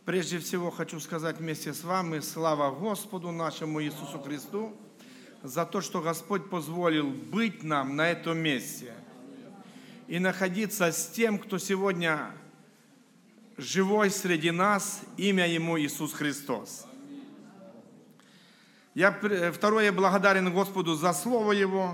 Прежде всего хочу сказать вместе с вами слава Господу нашему Иисусу Христу за то, что Господь позволил быть нам на этом месте и находиться с тем, кто сегодня живой среди нас, имя Ему Иисус Христос. Второе, благодарен Господу за Слово Его,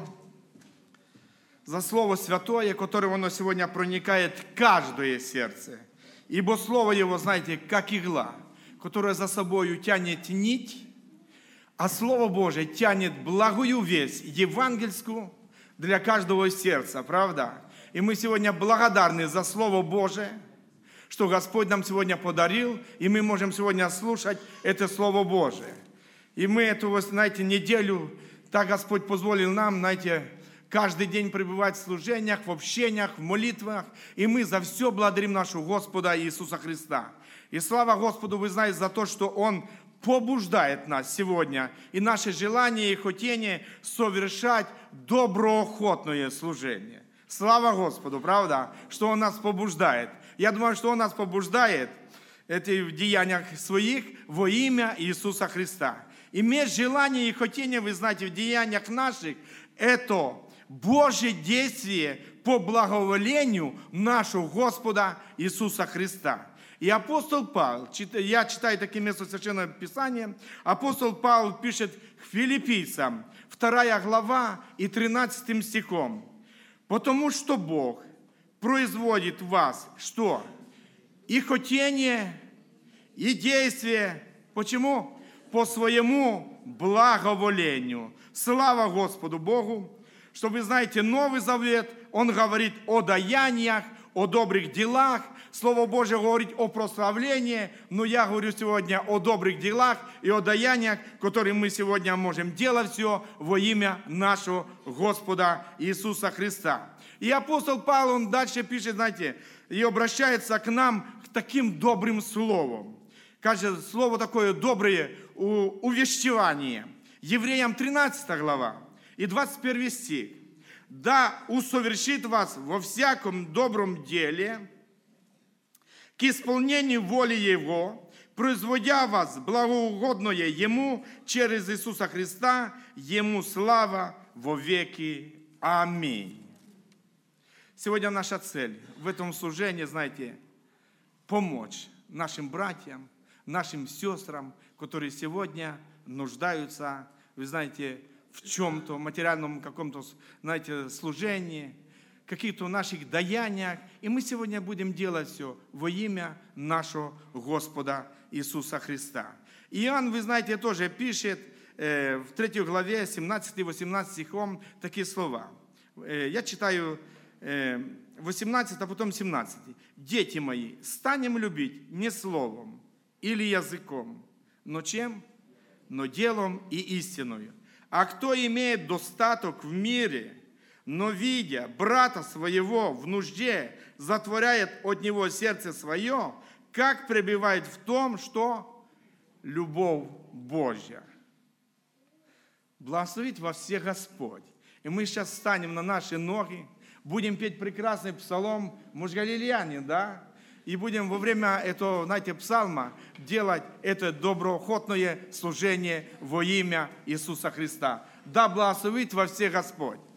за Слово Святое, которое оно сегодня проникает в каждое сердце. Ибо Слово Его, знаете, как игла, которая за собою тянет нить, а Слово Божие тянет благую весть, евангельскую, для каждого сердца, правда? И мы сегодня благодарны за Слово Божие, что Господь нам сегодня подарил, и мы можем сегодня слушать это Слово Божие. И мы эту, знаете, неделю, так Господь позволил нам, знаете, каждый день пребывать в служениях, в общениях, в молитвах. И мы за все благодарим нашего Господа Иисуса Христа. И слава Господу, вы знаете, за то, что Он побуждает нас сегодня и наше желание и хотение совершать доброохотное служение. Слава Господу, правда, что Он нас побуждает. Я думаю, что Он нас побуждает в деяниях своих во имя Иисуса Христа. Иметь желание и хотение, вы знаете, в деяниях наших, это Божье действие по благоволению нашего Господа Иисуса Христа. И апостол Павел, я читаю такие места Священного Писания, апостол Павел пишет к филиппийцам, 2 глава и 13 стихом. «Потому что Бог производит в вас что? И хотение, и действие». Почему? По своему благоволению. Слава Господу Богу, что вы знаете, Новый Завет, он говорит о даяниях, о добрых делах. Слово Божье говорит о прославлении, но я говорю сегодня о добрых делах и о даяниях, которые мы сегодня можем делать все во имя нашего Господа Иисуса Христа. И апостол Павел, он дальше пишет, знаете, и обращается к нам к таким добрым словом. Каждое слово такое доброе увещевание. Евреям 13 глава и 21 стих. «Да усовершит вас во всяком добром деле, к исполнению воли Его, производя вас благоугодное Ему через Иисуса Христа, Ему слава во веки. Аминь». Сегодня наша цель в этом служении, знаете, помочь нашим братьям, нашим сестрам, которые сегодня нуждаются, вы знаете, в чем-то, материальном каком-то, знаете, служении, каких-то наших даяниях. И мы сегодня будем делать все во имя нашего Господа Иисуса Христа. Иоанн, вы знаете, тоже пишет в 3 главе 17-18 стихом такие слова. Я читаю 18, а потом 17. «Дети мои, станем любить не словом или языком, но чем? Но делом и истиною. А кто имеет достаток в мире, но, видя брата своего в нужде, затворяет от него сердце свое, как пребывает в том, что любовь Божья». Благословит вас всех Господь. И мы сейчас встанем на наши ноги, будем петь прекрасный псалом, мы же галилеяне, да? И будем во время этого, знаете, псалма делать это доброохотное служение во имя Иисуса Христа. Да благословит во всех Господь.